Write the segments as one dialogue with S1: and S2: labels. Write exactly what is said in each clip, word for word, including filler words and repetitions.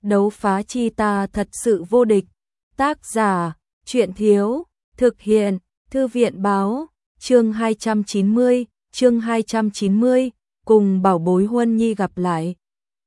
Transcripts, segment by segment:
S1: đấu phá chi ta thật sự vô địch. Tác giả, truyện thiếu, thực hiện, thư viện báo, chương hai trăm chín mươi, chương hai trăm chín mươi, cùng bảo bối Huân Nhi gặp lại.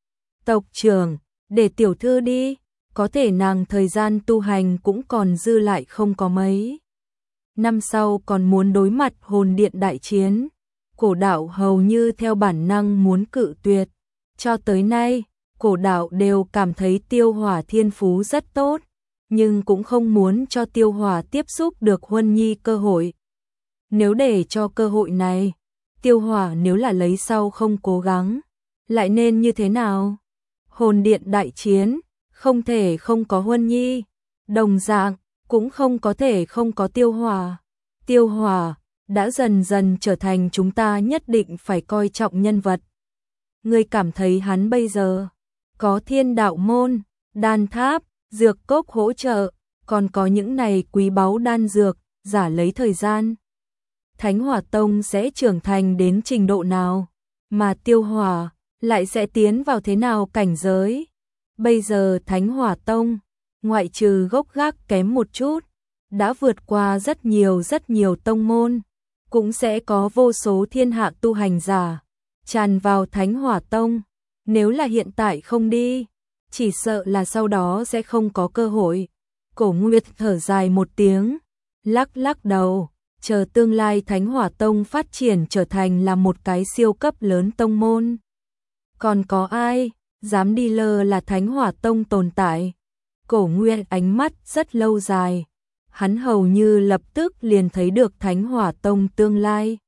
S1: Tộc trưởng, để tiểu thư đi, có thể nàng thời gian tu hành cũng còn dư lại không có mấy. Năm sau còn muốn đối mặt hồn điện đại chiến, cổ đạo hầu như theo bản năng muốn cự tuyệt. Cho tới nay, cổ đạo đều cảm thấy Tiêu Hỏa thiên phú rất tốt, nhưng cũng không muốn cho Tiêu Hỏa tiếp xúc được Huân Nhi cơ hội. Nếu để cho cơ hội này, Tiêu Hỏa nếu là lấy sau không cố gắng, lại nên như thế nào? Hồn điện đại chiến, không thể không có Huân Nhi, đồng dạng, cũng không có thể không có Tiêu Hỏa. Tiêu Hỏa đã dần dần trở thành chúng ta nhất định phải coi trọng nhân vật. Ngươi cảm thấy hắn bây giờ có Thiên Đạo môn, đan tháp, dược cốc hỗ trợ, còn có những này quý báu đan dược, giả lấy thời gian. Thánh Hỏa Tông sẽ trưởng thành đến trình độ nào, mà Tiêu Hỏa lại sẽ tiến vào thế nào cảnh giới. Bây giờ Thánh Hỏa Tông, ngoại trừ gốc gác kém một chút, đã vượt qua rất nhiều rất nhiều tông môn, cũng sẽ có vô số thiên hạ tu hành giả tràn vào Thánh Hỏa Tông. Nếu là hiện tại không đi, chỉ sợ là sau đó sẽ không có cơ hội. Cổ Nguyệt thở dài một tiếng, lắc lắc đầu, chờ tương lai Thánh Hỏa Tông phát triển trở thành là một cái siêu cấp lớn tông môn. Còn có ai dám đi lơ là Thánh Hỏa Tông tồn tại? Cổ Nguyệt ánh mắt rất lâu dài, hắn hầu như lập tức liền thấy được Thánh Hỏa Tông tương lai.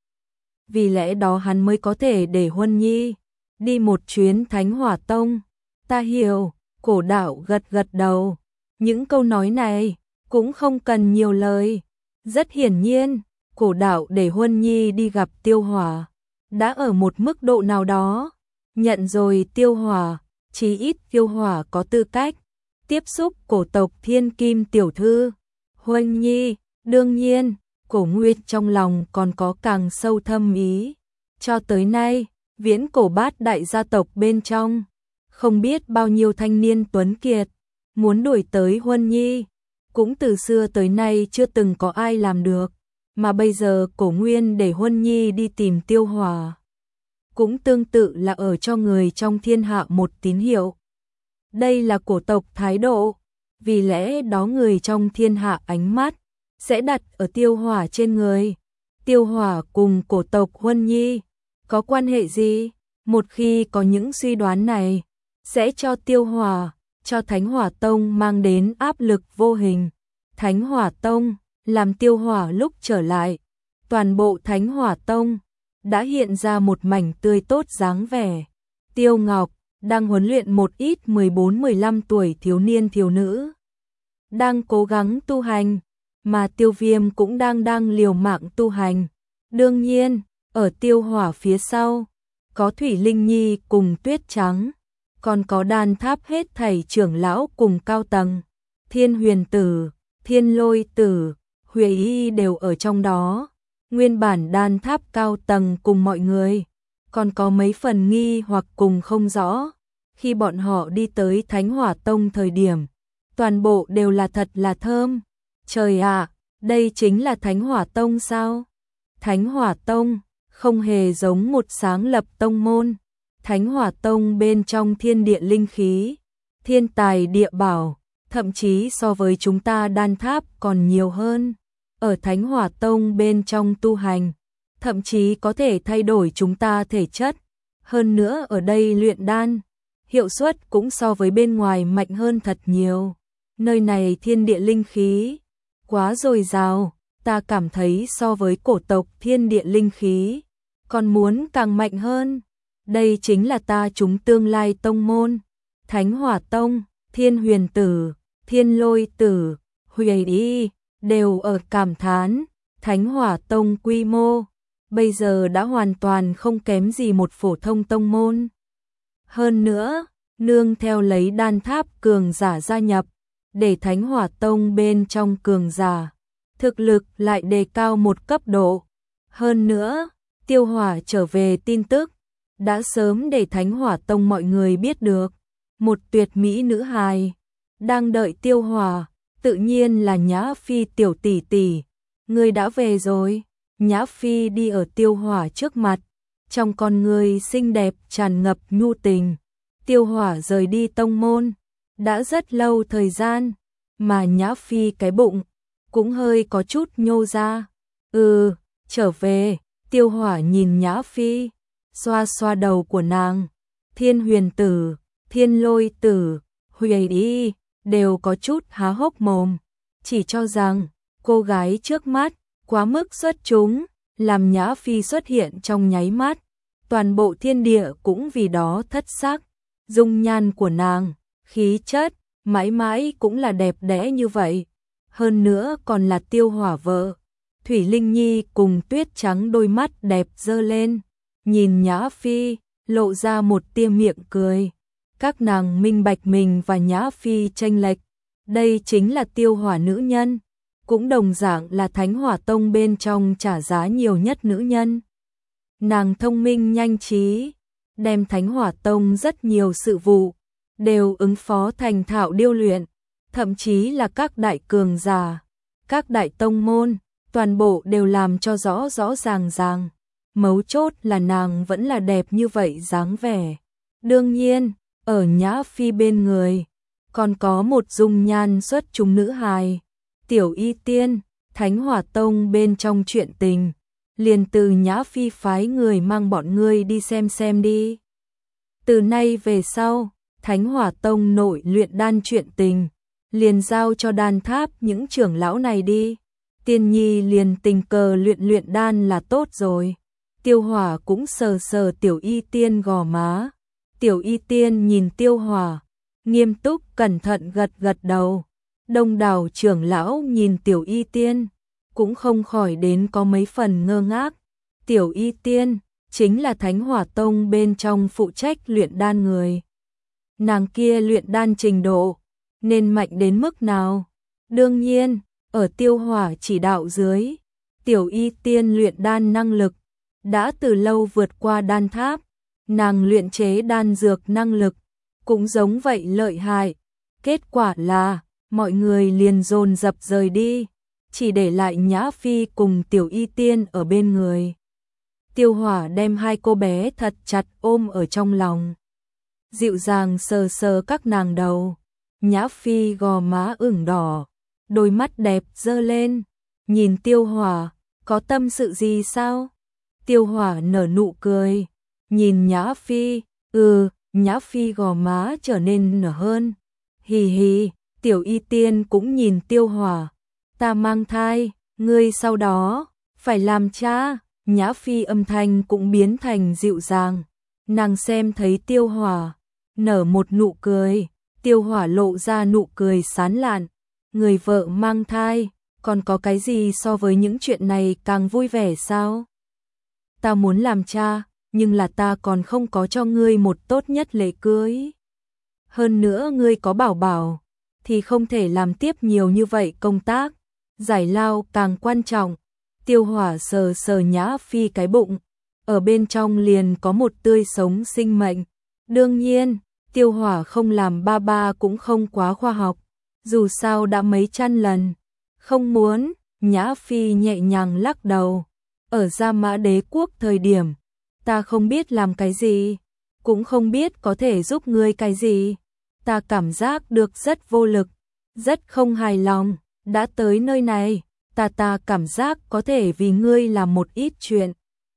S1: Vì lẽ đó hắn mới có thể để Huân Nhi đi một chuyến Thánh Hỏa Tông. Ta hiểu, cổ đạo gật gật đầu. Những câu nói này cũng không cần nhiều lời. Rất hiển nhiên, cổ đạo để Huân Nhi đi gặp Tiêu Hỏa đã ở một mức độ nào đó nhận rồi Tiêu Hỏa, chí ít Tiêu Hỏa có tư cách tiếp xúc cổ tộc Thiên Kim tiểu thư. Huân Nhi, đương nhiên, Cổ Nguyệt trong lòng còn có càng sâu thâm ý. Cho tới nay, viễn cổ bát đại gia tộc bên trong, không biết bao nhiêu thanh niên tuấn kiệt muốn đuổi tới Huân Nhi, cũng từ xưa tới nay chưa từng có ai làm được, mà bây giờ Cổ Nguyên để Huân Nhi đi tìm Tiêu Hỏa, cũng tương tự là ở cho người trong thiên hạ một tín hiệu. Đây là cổ tộc thái độ, vì lẽ đó người trong thiên hạ ánh mắt sẽ đặt ở Tiêu Hỏa trên người. Tiêu Hỏa cùng cổ tộc Huân Nhi có quan hệ gì? Một khi có những suy đoán này, sẽ cho Tiêu Hỏa, cho Thánh Hỏa Tông mang đến áp lực vô hình. Thánh Hỏa Tông làm Tiêu Hỏa lúc trở lại, toàn bộ Thánh Hỏa Tông đã hiện ra một mảnh tươi tốt dáng vẻ. Tiêu Ngọc đang huấn luyện một ít mười bốn mười lăm tuổi thiếu niên thiếu nữ, đang cố gắng tu hành, mà Tiêu Viêm cũng đang đang liều mạng tu hành. Đương nhiên, ở Tiêu Hỏa phía sau, có Thủy Linh Nhi cùng Tuyết Trắng, còn có đan tháp hết thảy trưởng lão cùng cao tầng, Thiên Huyền Tử, Thiên Lôi Tử, Huệ Y đều ở trong đó. Nguyên bản đan tháp cao tầng cùng mọi người, còn có mấy phần nghi hoặc cùng không rõ. Khi bọn họ đi tới Thánh Hỏa Tông thời điểm, toàn bộ đều là thật là thơm. Trời ạ, đây chính là Thánh Hỏa Tông sao? Thánh Hỏa Tông không hề giống một sáng lập tông môn. Thánh Hỏa Tông bên trong thiên địa linh khí, thiên tài địa bảo, thậm chí so với chúng ta đan tháp còn nhiều hơn. Ở Thánh Hỏa Tông bên trong tu hành, thậm chí có thể thay đổi chúng ta thể chất. Hơn nữa ở đây luyện đan, hiệu suất cũng so với bên ngoài mạnh hơn thật nhiều. Nơi này thiên địa linh khí quá dồi dào, ta cảm thấy so với cổ tộc thiên địa linh khí còn muốn càng mạnh hơn. Đây chính là ta chúng tương lai tông môn. Thánh Hỏa Tông, Thiên Huyền Tử, Thiên Lôi Tử, Huệ Y đều ở cảm thán Thánh Hỏa Tông quy mô bây giờ đã hoàn toàn không kém gì một phổ thông tông môn. Hơn nữa, nương theo lấy đan tháp cường giả gia nhập, để Thánh Hỏa Tông bên trong cường giả thực lực lại đề cao một cấp độ. Hơn nữa, Tiêu Hỏa trở về tin tức đã sớm để Thánh Hỏa Tông mọi người biết được. một tuyệt mỹ nữ hài, đang đợi Tiêu Hỏa, tự nhiên là Nhã Phi tiểu tỷ tỷ, ngươi đã về rồi. Nhã Phi đi ở Tiêu Hỏa trước mặt, trong con người xinh đẹp tràn ngập nhu tình. Tiêu Hỏa rời đi tông môn, đã rất lâu thời gian, mà Nhã Phi cái bụng cũng hơi có chút nhô ra. Ừ, trở về. Tiêu Hỏa nhìn Nhã Phi, xoa xoa đầu của nàng. Thiên Huyền Tử, Thiên Lôi Tử, Huệ đi, đều có chút há hốc mồm, chỉ cho rằng cô gái trước mắt quá mức xuất chúng, làm Nhã Phi xuất hiện trong nháy mắt, toàn bộ thiên địa cũng vì đó thất sắc. Dung nhan của nàng, khí chất, mãi mãi cũng là đẹp đẽ như vậy. Hơn nữa còn là Tiêu Hỏa vợ. Thủy Linh Nhi cùng Tuyết Trắng đôi mắt đẹp dơ lên, nhìn Nhã Phi, lộ ra một tia miệng cười. Các nàng minh bạch mình và Nhã Phi chênh lệch, đây chính là Tiêu Hỏa nữ nhân, cũng đồng dạng là Thánh Hỏa Tông bên trong trả giá nhiều nhất nữ nhân. Nàng thông minh nhanh trí, đem Thánh Hỏa Tông rất nhiều sự vụ đều ứng phó thành thạo điêu luyện, thậm chí là các đại cường giả, các đại tông môn, toàn bộ đều làm cho rõ rõ ràng ràng. Mấu chốt là nàng vẫn là đẹp như vậy dáng vẻ. Đương nhiên, ở Nhã Phi bên người, còn có một dung nhan xuất chúng nữ hài, Tiểu Y Tiên. Thánh Hỏa Tông bên trong chuyện tình, liền từ Nhã Phi phái người mang bọn ngươi đi xem xem đi. Từ nay về sau, Thánh Hỏa Tông nội luyện đan chuyện tình, liền giao cho đan tháp những trưởng lão này đi. Tiên Nhi liền tình cờ luyện luyện đan là tốt rồi. Tiêu Hỏa cũng sờ sờ Tiểu Y Tiên gò má. Tiểu Y Tiên nhìn Tiêu Hỏa, nghiêm túc cẩn thận gật gật đầu. Đông đảo trưởng lão nhìn Tiểu Y Tiên, cũng không khỏi đến có mấy phần ngơ ngác. Tiểu Y Tiên chính là Thánh Hỏa Tông bên trong phụ trách luyện đan người. Nàng kia luyện đan trình độ nên mạnh đến mức nào? Đương nhiên, ở Tiêu Hỏa chỉ đạo dưới, Tiểu Y Tiên luyện đan năng lực đã từ lâu vượt qua đan tháp. Nàng luyện chế đan dược năng lực cũng giống vậy lợi hại. Kết quả là mọi người liền dồn dập rời đi, chỉ để lại Nhã Phi cùng Tiểu Y Tiên ở bên người. Tiêu Hỏa đem hai cô bé thật chặt ôm ở trong lòng, dịu dàng sờ sờ các nàng đầu. Nhã Phi gò má ửng đỏ, đôi mắt đẹp dơ lên, nhìn Tiêu Hỏa, có tâm sự gì sao? Tiêu Hỏa nở nụ cười, nhìn Nhã Phi, ừ, Nhã Phi gò má trở nên nở hơn. Hì hì. Tiểu Y Tiên cũng nhìn Tiêu Hỏa, ta mang thai, ngươi sau đó phải làm cha. Nhã Phi âm thanh cũng biến thành dịu dàng, nàng xem thấy Tiêu Hỏa, nở một nụ cười. Tiêu Hỏa lộ ra nụ cười sán lạn, người vợ mang thai, còn có cái gì so với những chuyện này càng vui vẻ sao? Ta muốn làm cha, nhưng là ta còn không có cho ngươi một tốt nhất lễ cưới. Hơn nữa ngươi có bảo bảo, thì không thể làm tiếp nhiều như vậy công tác, giải lao càng quan trọng. Tiêu Hỏa sờ sờ Nhã Phi cái bụng, ở bên trong liền có một tươi sống sinh mệnh. Đương nhiên, Tiêu Hỏa không làm ba ba cũng không quá khoa học, dù sao đã mấy trăm lần. Không muốn. Nhã Phi nhẹ nhàng lắc đầu. Ở Gia Mã Đế Quốc thời điểm, ta không biết làm cái gì, cũng không biết có thể giúp ngươi cái gì. Ta cảm giác được rất vô lực, rất không hài lòng. Đã tới nơi này, ta ta cảm giác có thể vì ngươi làm một ít chuyện.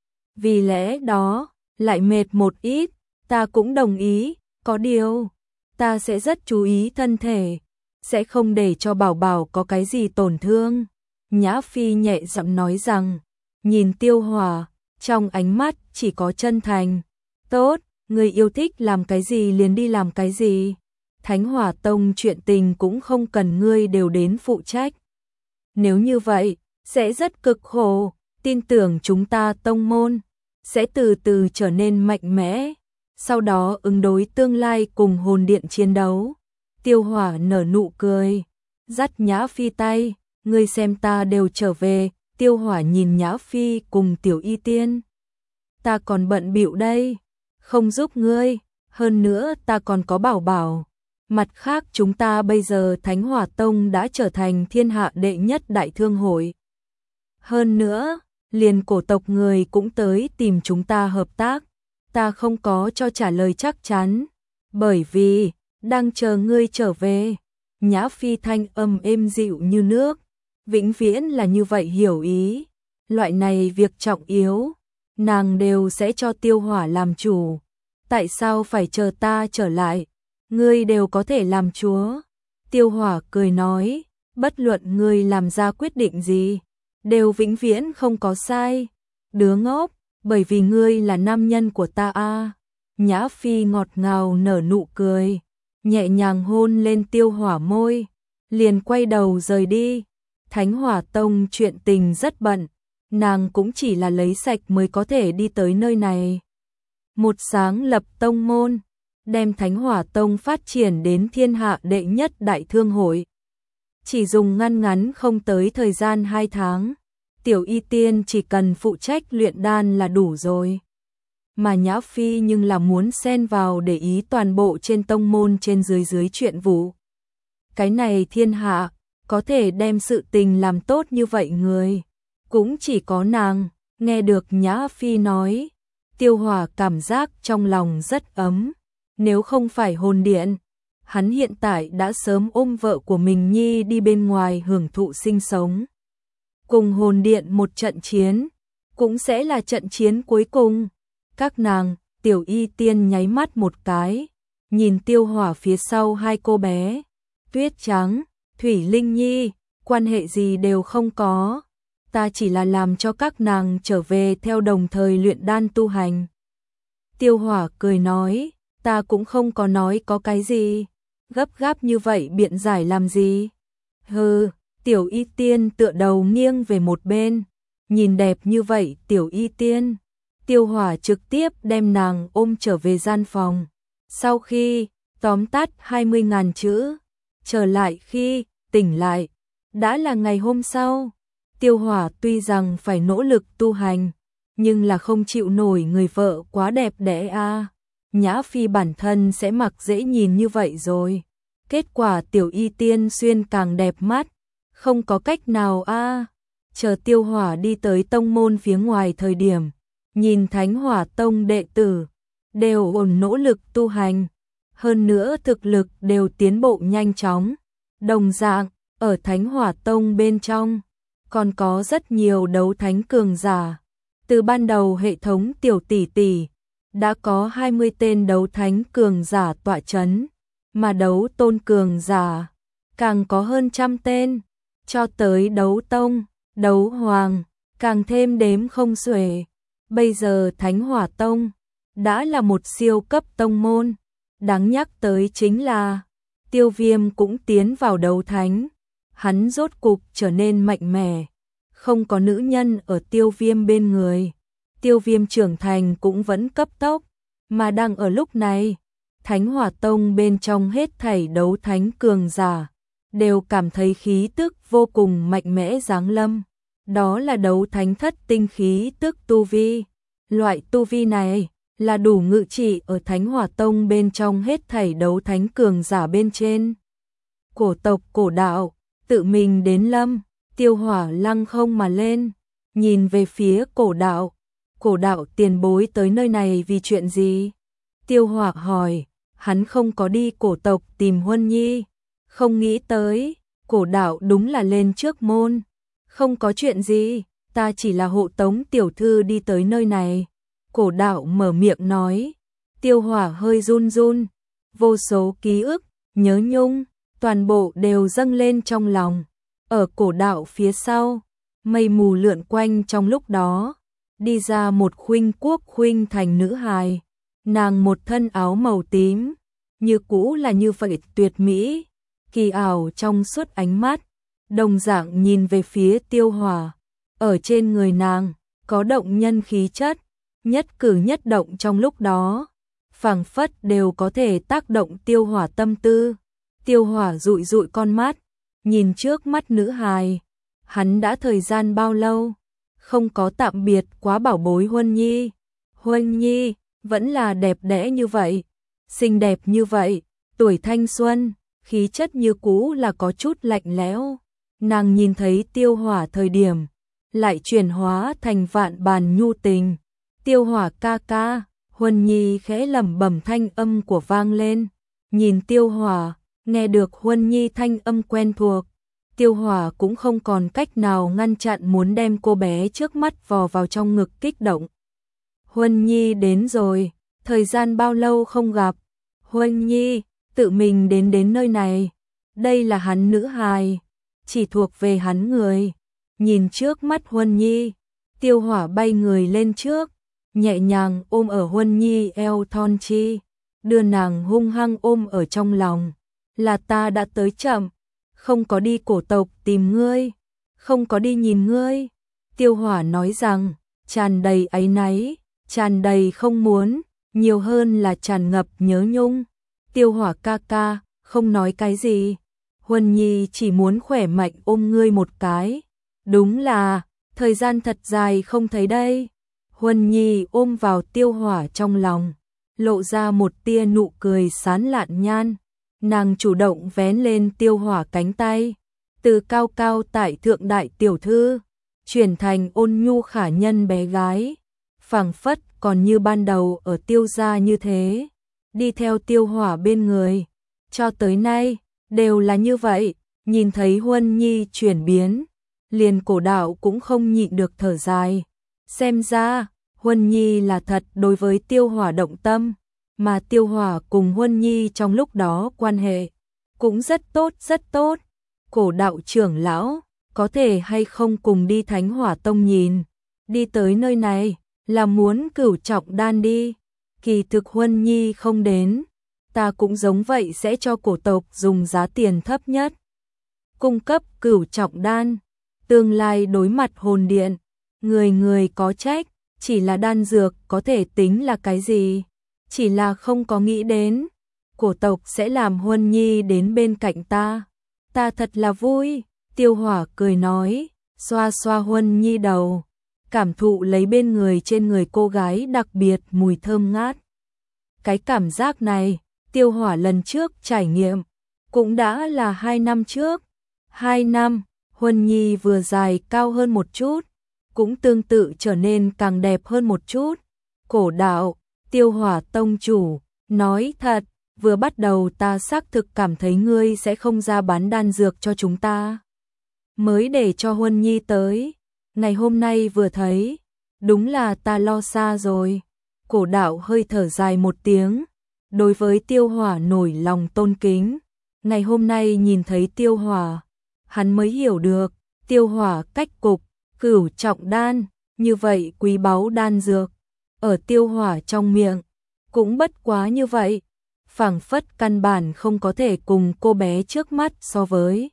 S1: Vì lẽ đó, lại mệt một ít, ta cũng đồng ý. Có điều, ta sẽ rất chú ý thân thể, sẽ không để cho bảo bảo có cái gì tổn thương. Nhã Phi nhẹ giọng nói rằng, nhìn Tiêu Hỏa, trong ánh mắt chỉ có chân thành. Tốt, người yêu thích làm cái gì liền đi làm cái gì. Thánh Hỏa Tông chuyện tình cũng không cần ngươi đều đến phụ trách. Nếu như vậy, sẽ rất cực khổ, tin tưởng chúng ta tông môn sẽ từ từ trở nên mạnh mẽ, sau đó ứng đối tương lai cùng hồn điện chiến đấu. Tiêu Hỏa nở nụ cười, dắt Nhã Phi tay, ngươi xem ta đều trở về. Tiêu Hỏa nhìn Nhã Phi cùng Tiểu Y Tiên, ta còn bận bịu đây, không giúp ngươi. hơn nữa ta còn có bảo bảo. Mặt khác chúng ta bây giờ Thánh Hỏa Tông đã trở thành thiên hạ đệ nhất đại thương hội. Hơn nữa, liền cổ tộc người cũng tới tìm chúng ta hợp tác. Ta không có cho trả lời chắc chắn, bởi vì đang chờ ngươi trở về. Nhã Phi thanh âm êm dịu như nước, vĩnh viễn là như vậy hiểu ý. Loại này việc trọng yếu, nàng đều sẽ cho Tiêu Hỏa làm chủ. Tại sao phải chờ ta trở lại? Ngươi đều có thể làm chúa. Tiêu Hỏa cười nói, bất luận ngươi làm ra quyết định gì, đều vĩnh viễn không có sai. Đứa ngốc, bởi vì ngươi là nam nhân của ta a. Nhã Phi ngọt ngào nở nụ cười, nhẹ nhàng hôn lên Tiêu Hỏa môi, liền quay đầu rời đi. Thánh Hỏa Tông chuyện tình rất bận, nàng cũng chỉ là lấy sạch mới có thể đi tới nơi này. Một sáng lập tông môn, đem Thánh Hỏa Tông phát triển đến thiên hạ đệ nhất đại thương hội. Chỉ dùng ngăn ngắn không tới thời gian hai tháng, Tiểu Y Tiên chỉ cần phụ trách luyện đan là đủ rồi. Mà Nhã Phi nhưng là muốn xen vào để ý toàn bộ trên tông môn trên dưới dưới chuyện vụ. Cái này thiên hạ, có thể đem sự tình làm tốt như vậy người, cũng chỉ có nàng. Nghe được Nhã Phi nói, Tiêu Hỏa cảm giác trong lòng rất ấm. Nếu không phải hồn điện, hắn hiện tại đã sớm ôm vợ của mình Nhi đi bên ngoài hưởng thụ sinh sống. Cùng hồn điện một trận chiến, cũng sẽ là trận chiến cuối cùng. Các nàng, Tiểu Y Tiên nháy mắt một cái, nhìn Tiêu Hỏa phía sau hai cô bé, Tuyết Trắng, Thủy Linh Nhi, quan hệ gì đều không có. Ta chỉ là làm cho các nàng trở về theo đồng thời luyện đan tu hành. Tiêu Hỏa cười nói, ta cũng không có nói có cái gì, gấp gáp như vậy biện giải làm gì. Hừ, Tiểu Y Tiên tựa đầu nghiêng về một bên, nhìn đẹp như vậy Tiểu Y Tiên. Tiêu Hỏa trực tiếp đem nàng ôm trở về gian phòng. Sau khi tóm tắt hai mươi ngàn chữ, trở lại khi tỉnh lại, đã là ngày hôm sau. Tiêu Hỏa tuy rằng phải nỗ lực tu hành, nhưng là không chịu nổi người vợ quá đẹp đẽ a. Nhã Phi bản thân sẽ mặc dễ nhìn như vậy rồi. Kết quả Tiểu Y Tiên xuyên càng đẹp mắt, không có cách nào a. Chờ Tiêu Hỏa đi tới tông môn phía ngoài thời điểm, nhìn Thánh Hỏa Tông đệ tử đều ổn nỗ lực tu hành, hơn nữa thực lực đều tiến bộ nhanh chóng. Đồng dạng, ở Thánh Hỏa Tông bên trong, còn có rất nhiều đấu thánh cường giả. Từ ban đầu hệ thống tiểu tỷ tỷ, đã có hai mươi tên đấu thánh cường giả tọa chấn, mà đấu tôn cường giả, càng có hơn trăm tên, cho tới đấu tông, đấu hoàng, càng thêm đếm không xuể. Bây giờ Thánh Hỏa Tông đã là một siêu cấp tông môn. Đáng nhắc tới chính là Tiêu Viêm cũng tiến vào đấu thánh. Hắn rốt cục trở nên mạnh mẽ, không có nữ nhân ở Tiêu Viêm bên người. Tiêu Viêm trưởng thành cũng vẫn cấp tốc, mà đang ở lúc này, Thánh Hỏa Tông bên trong hết thảy đấu thánh cường giả đều cảm thấy khí tức vô cùng mạnh mẽ giáng lâm. Đó là đấu thánh thất tinh khí tức tu vi. Loại tu vi này là đủ ngự trị ở Thánh Hỏa Tông bên trong hết thảy đấu thánh cường giả bên trên. Cổ tộc cổ đạo, tự mình đến lâm, Tiêu Hỏa lăng không mà lên, nhìn về phía cổ đạo. Cổ đạo tiền bối tới nơi này vì chuyện gì? Tiêu Hỏa hỏi, hắn không có đi cổ tộc tìm Huân Nhi. Không nghĩ tới, cổ đạo đúng là lên trước môn. Không có chuyện gì, ta chỉ là hộ tống tiểu thư đi tới nơi này. Cổ đạo mở miệng nói. Tiêu Hỏa hơi run run, vô số ký ức, nhớ nhung, toàn bộ đều dâng lên trong lòng. Ở cổ đạo phía sau, mây mù lượn quanh trong lúc đó, đi ra một khuynh quốc khuynh thành nữ hài. Nàng một thân áo màu tím, như cũ là như vậy tuyệt mỹ, kỳ ảo trong suốt ánh mắt, đồng dạng nhìn về phía Tiêu Hỏa. Ở trên người nàng, có động nhân khí chất, nhất cử nhất động trong lúc đó, phảng phất đều có thể tác động Tiêu Hỏa tâm tư. Tiêu Hỏa dụi dụi con mắt, nhìn trước mắt nữ hài. Hắn đã thời gian bao lâu không có tạm biệt quá bảo bối Huân Nhi. Huân Nhi vẫn là đẹp đẽ như vậy, xinh đẹp như vậy, tuổi thanh xuân, khí chất như cũ là có chút lạnh lẽo. Nàng nhìn thấy Tiêu Hỏa thời điểm, lại chuyển hóa thành vạn bàn nhu tình. Tiêu Hỏa ca ca, Huân Nhi khẽ lẩm bẩm thanh âm của vang lên. Nhìn Tiêu Hỏa, nghe được Huân Nhi thanh âm quen thuộc. Tiêu Hỏa cũng không còn cách nào ngăn chặn muốn đem cô bé trước mắt vò vào trong ngực kích động. Huân Nhi đến rồi, thời gian bao lâu không gặp. Huân Nhi, tự mình đến đến nơi này. Đây là hắn nữ hài, chỉ thuộc về hắn người. Nhìn trước mắt Huân Nhi, Tiêu Hỏa bay người lên trước, nhẹ nhàng ôm ở Huân Nhi eo thon chi, đưa nàng hung hăng ôm ở trong lòng. Là ta đã tới chậm, không có đi cổ tộc tìm ngươi, không có đi nhìn ngươi. Tiêu Hỏa nói rằng, tràn đầy áy náy, tràn đầy không muốn, nhiều hơn là tràn ngập nhớ nhung. Tiêu Hỏa ca ca, không nói cái gì. Huân Nhi chỉ muốn khỏe mạnh ôm ngươi một cái. Đúng là, thời gian thật dài không thấy đây. Huân Nhi ôm vào Tiêu Hỏa trong lòng, lộ ra một tia nụ cười sán lạn nhan. Nàng chủ động vén lên Tiêu Hỏa cánh tay, từ cao cao tại thượng đại tiểu thư, chuyển thành ôn nhu khả nhân bé gái, phảng phất còn như ban đầu ở Tiêu gia như thế, đi theo Tiêu Hỏa bên người, cho tới nay, đều là như vậy. Nhìn thấy Huân Nhi chuyển biến, liền Cổ Đạo cũng không nhịn được thở dài, xem ra, Huân Nhi là thật đối với Tiêu Hỏa động tâm. Mà Tiêu Hỏa cùng Huân Nhi trong lúc đó quan hệ cũng rất tốt rất tốt. Cổ Đạo trưởng lão, có thể hay không cùng đi Thánh Hỏa Tông nhìn? Đi tới nơi này là muốn cửu trọng đan đi. Kỳ thực Huân Nhi không đến, ta cũng giống vậy sẽ cho cổ tộc dùng giá tiền thấp nhất cung cấp cửu trọng đan. Tương lai đối mặt hồn điện, người người có trách, chỉ là đan dược có thể tính là cái gì? Chỉ là không có nghĩ đến, cổ tộc sẽ làm Huân Nhi đến bên cạnh ta. Ta thật là vui. Tiêu Hỏa cười nói, xoa xoa Huân Nhi đầu, cảm thụ lấy bên người trên người cô gái đặc biệt mùi thơm ngát. Cái cảm giác này, Tiêu Hỏa lần trước trải nghiệm, cũng đã là hai năm trước. Hai năm, Huân Nhi vừa dài cao hơn một chút, cũng tương tự trở nên càng đẹp hơn một chút. Cổ Đạo, Tiêu Hỏa tông chủ, nói thật, vừa bắt đầu ta xác thực cảm thấy ngươi sẽ không ra bán đan dược cho chúng ta, mới để cho Huân Nhi tới. Ngày hôm nay vừa thấy, đúng là ta lo xa rồi. Cổ Đạo hơi thở dài một tiếng, đối với Tiêu Hỏa nổi lòng tôn kính. Ngày hôm nay nhìn thấy Tiêu Hỏa, hắn mới hiểu được, Tiêu Hỏa cách cục, cửu trọng đan, như vậy quý báu đan dược, ở Tiêu Hỏa trong miệng, cũng bất quá như vậy, phảng phất căn bản không có thể cùng cô bé trước mắt so với.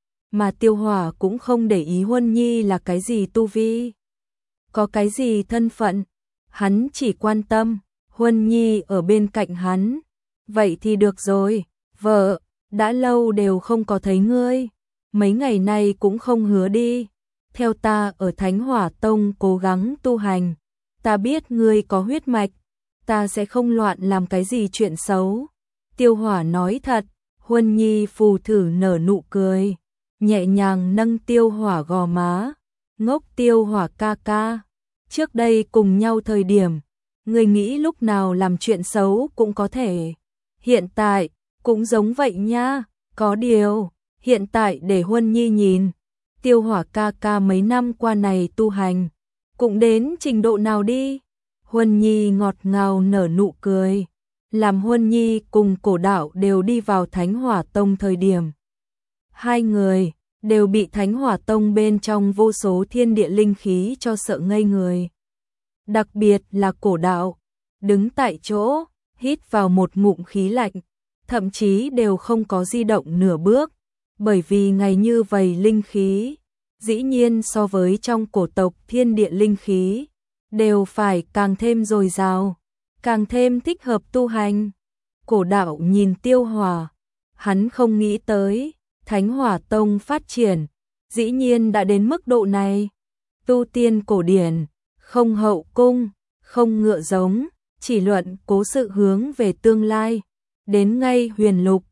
S1: Mà Tiêu Hỏa cũng không để ý Huân Nhi là cái gì tu vi, có cái gì thân phận, hắn chỉ quan tâm Huân Nhi ở bên cạnh hắn. Vậy thì được rồi, vợ, đã lâu đều không có thấy ngươi, mấy ngày nay cũng không hứa đi, theo ta ở Thánh Hỏa Tông cố gắng tu hành. Ta biết ngươi có huyết mạch, ta sẽ không loạn làm cái gì chuyện xấu. Tiêu Hỏa nói thật. Huân Nhi phù thử nở nụ cười, nhẹ nhàng nâng Tiêu Hỏa gò má. Ngốc Tiêu Hỏa ca ca, trước đây cùng nhau thời điểm, ngươi nghĩ lúc nào làm chuyện xấu cũng có thể. Hiện tại, cũng giống vậy nha, có điều, hiện tại để Huân Nhi nhìn, Tiêu Hỏa ca ca mấy năm qua này tu hành, cũng đến trình độ nào đi. Huân Nhi ngọt ngào nở nụ cười, làm Huân Nhi cùng Cổ Đạo đều đi vào Thánh Hỏa Tông thời điểm. Hai người đều bị Thánh Hỏa Tông bên trong vô số thiên địa linh khí cho sợ ngây người. Đặc biệt là Cổ Đạo, đứng tại chỗ, hít vào một ngụm khí lạnh, thậm chí đều không có di động nửa bước, bởi vì ngày như vậy linh khí, dĩ nhiên so với trong cổ tộc thiên địa linh khí, đều phải càng thêm dồi dào, càng thêm thích hợp tu hành. Cổ Đạo nhìn Tiêu Hỏa, hắn không nghĩ tới, Thánh Hỏa Tông phát triển, dĩ nhiên đã đến mức độ này. Tu tiên cổ điển, không hậu cung, không ngựa giống, chỉ luận cố sự hướng về tương lai, đến ngay huyền lục,